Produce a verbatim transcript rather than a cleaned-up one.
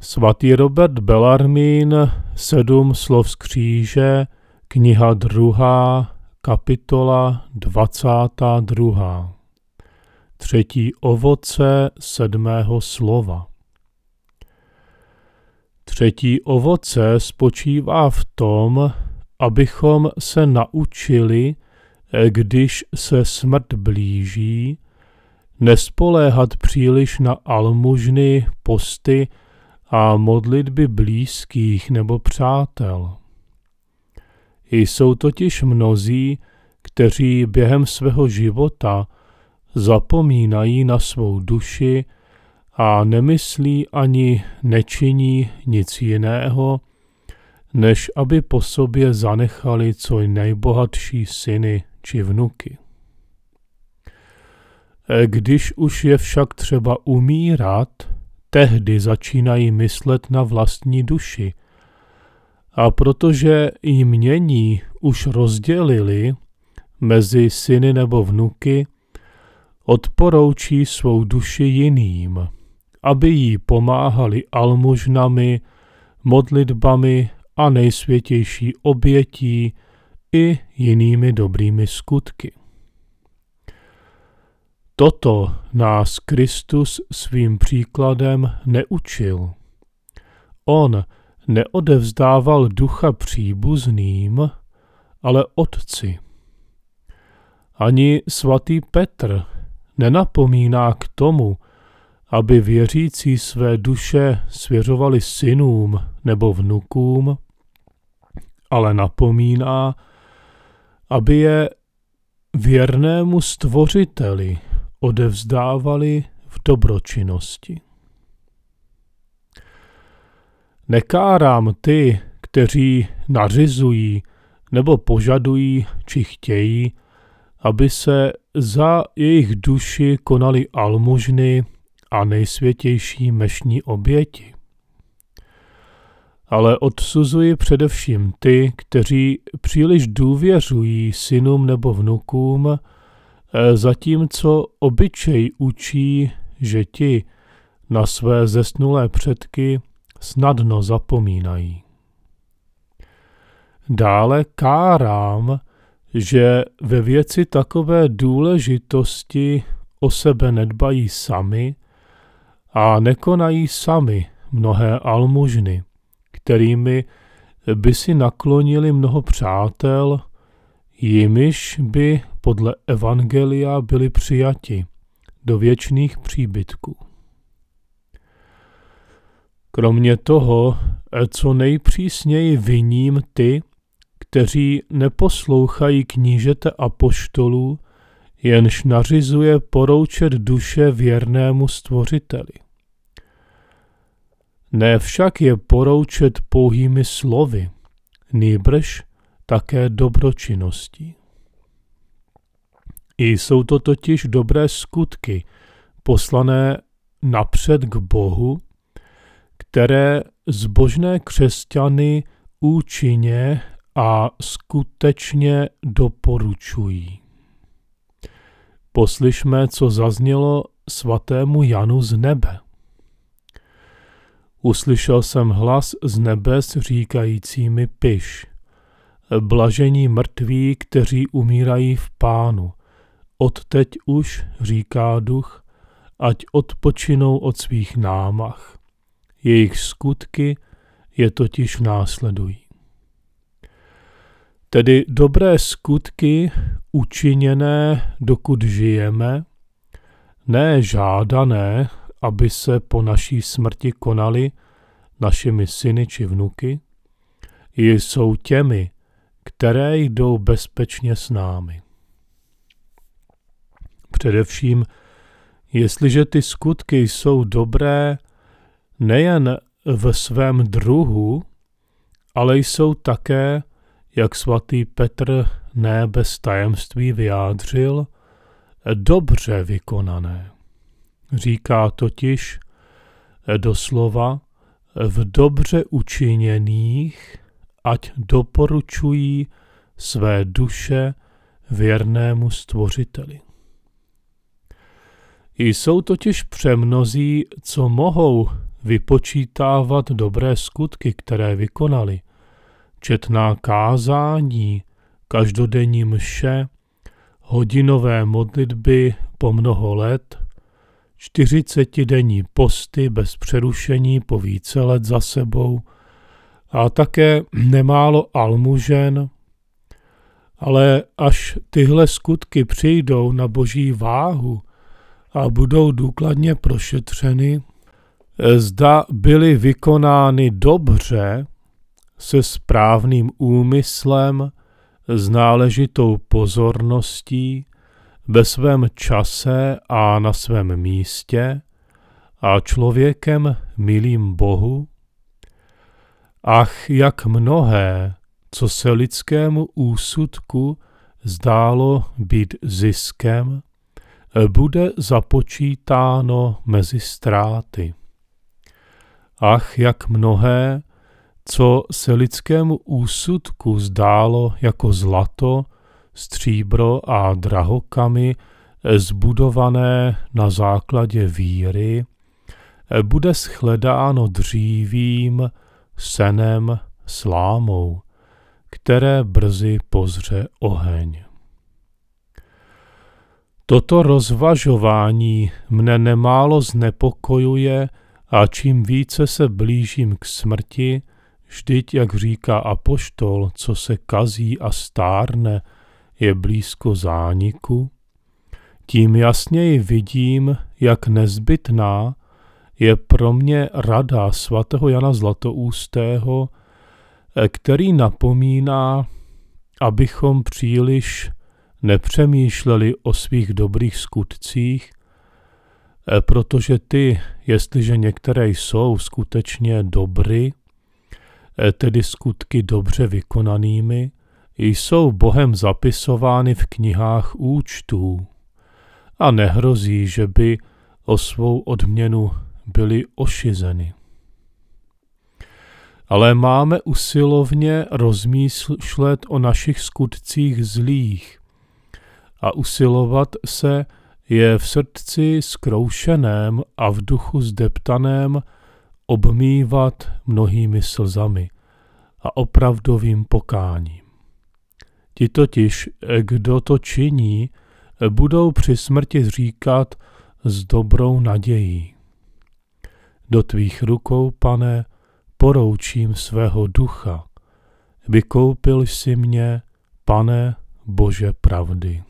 Svatý Robert Bellarmín, Sedm slov z kříže, kniha druhá, kapitola dvacátá druhá. Třetí ovoce sedmého slova. Třetí ovoce spočívá v tom, abychom se naučili, když se smrt blíží, nespoléhat příliš na almužny, posty a modlitby blízkých nebo přátel. Jsou totiž mnozí, kteří během svého života zapomínají na svou duši a nemyslí ani nečiní nic jiného, než aby po sobě zanechali co nejbohatší syny či vnuky. Když už je však třeba umírat, tehdy začínají myslet na vlastní duši. A protože jmění už rozdělili mezi syny nebo vnuky, odporoučí svou duši jiným, aby jí pomáhali almužnami, modlitbami a nejsvětější obětí i jinými dobrými skutky. Toto nás Kristus svým příkladem neučil. On neodevzdával ducha příbuzným, ale otci. Ani svatý Petr nenapomíná k tomu, aby věřící své duše svěřovali synům nebo vnukům, ale napomíná, aby je věrnému Stvořiteli odevzdávali v dobročinnosti. Nekárám ty, kteří nařizují nebo požadují či chtějí, aby se za jejich duši konaly almužny a nejsvětější mešní oběti. Ale odsuzuji především ty, kteří příliš důvěřují synům nebo vnukům, zatímco obyčej učí, že ti na své zesnulé předky snadno zapomínají. Dále kárám, že ve věci takové důležitosti o sebe nedbají sami a nekonají sami mnohé almužny, kterými by si naklonili mnoho přátel, jimiž by podle evangelia byli přijati do věčných příbytků. Kromě toho, co nejpřísněji viním ty, kteří neposlouchají knížete apoštolů, jenž nařizuje poroučet duše věrnému Stvořiteli. Ne však je poroučet pouhými slovy, nýbrž také dobročinností. Jsou to totiž dobré skutky, poslané napřed k Bohu, které zbožné křesťany účinně a skutečně doporučují. Poslyšme, co zaznělo svatému Janu z nebe. Uslyšel jsem hlas z nebes říkající mi piš. Blažení mrtví, kteří umírají v Pánu. Odteď už, říká duch, ať odpočinou od svých námach. Jejich skutky je totiž následují. Tedy dobré skutky učiněné, dokud žijeme, ne žádané, aby se po naší smrti konaly našimi syny či vnuky, jsou těmi, které jdou bezpečně s námi. Především, jestliže ty skutky jsou dobré nejen v svém druhu, ale jsou také, jak svatý Petr ne bez tajemství vyjádřil, dobře vykonané. Říká totiž doslova v dobře učiněných, ať doporučují své duše věrnému Stvořiteli. Jsou totiž přemnozí, co mohou vypočítávat dobré skutky, které vykonali, četná kázání, každodenní mše, hodinové modlitby po mnoho let, čtyřicetidenní posty bez přerušení po více let za sebou a také nemálo almužen, ale až tyhle skutky přijdou na boží váhu a budou důkladně prošetřeny, zda byly vykonány dobře, se správným úmyslem, s náležitou pozorností, ve svém čase a na svém místě a člověkem milým Bohu. Ach, jak mnohé, co se lidskému úsudku zdálo být ziskem, bude započítáno mezi ztráty. Ach, jak mnohé, co se lidskému úsudku zdálo jako zlato, stříbro a drahokamy zbudované na základě víry, bude shledáno dřívím, senem, slámou, které brzy pozře oheň. Toto rozvažování mne nemálo znepokojuje a čím více se blížím k smrti, vždyť, jak říká apoštol, co se kazí a stárne, je blízko zániku, tím jasněji vidím, jak nezbytná je pro mě rada svatého Jana Zlatoustého, který napomíná, abychom příliš nepřemýšleli o svých dobrých skutcích, protože ty, jestliže některé jsou skutečně dobry, tedy skutky dobře vykonanými, jsou Bohem zapisovány v knihách účtů a nehrozí, že by o svou odměnu byly ošizeny. Ale máme usilovně rozmýšlet o našich skutcích zlých a usilovat se je v srdci zkroušeném a v duchu zdeptaném obmývat mnohými slzami a opravdovým pokáním. Ti totiž, kdo to činí, budou při smrti říkat s dobrou nadějí. Do tvých rukou, Pane, poroučím svého ducha. Vykoupil jsi mě, Pane Bože pravdy.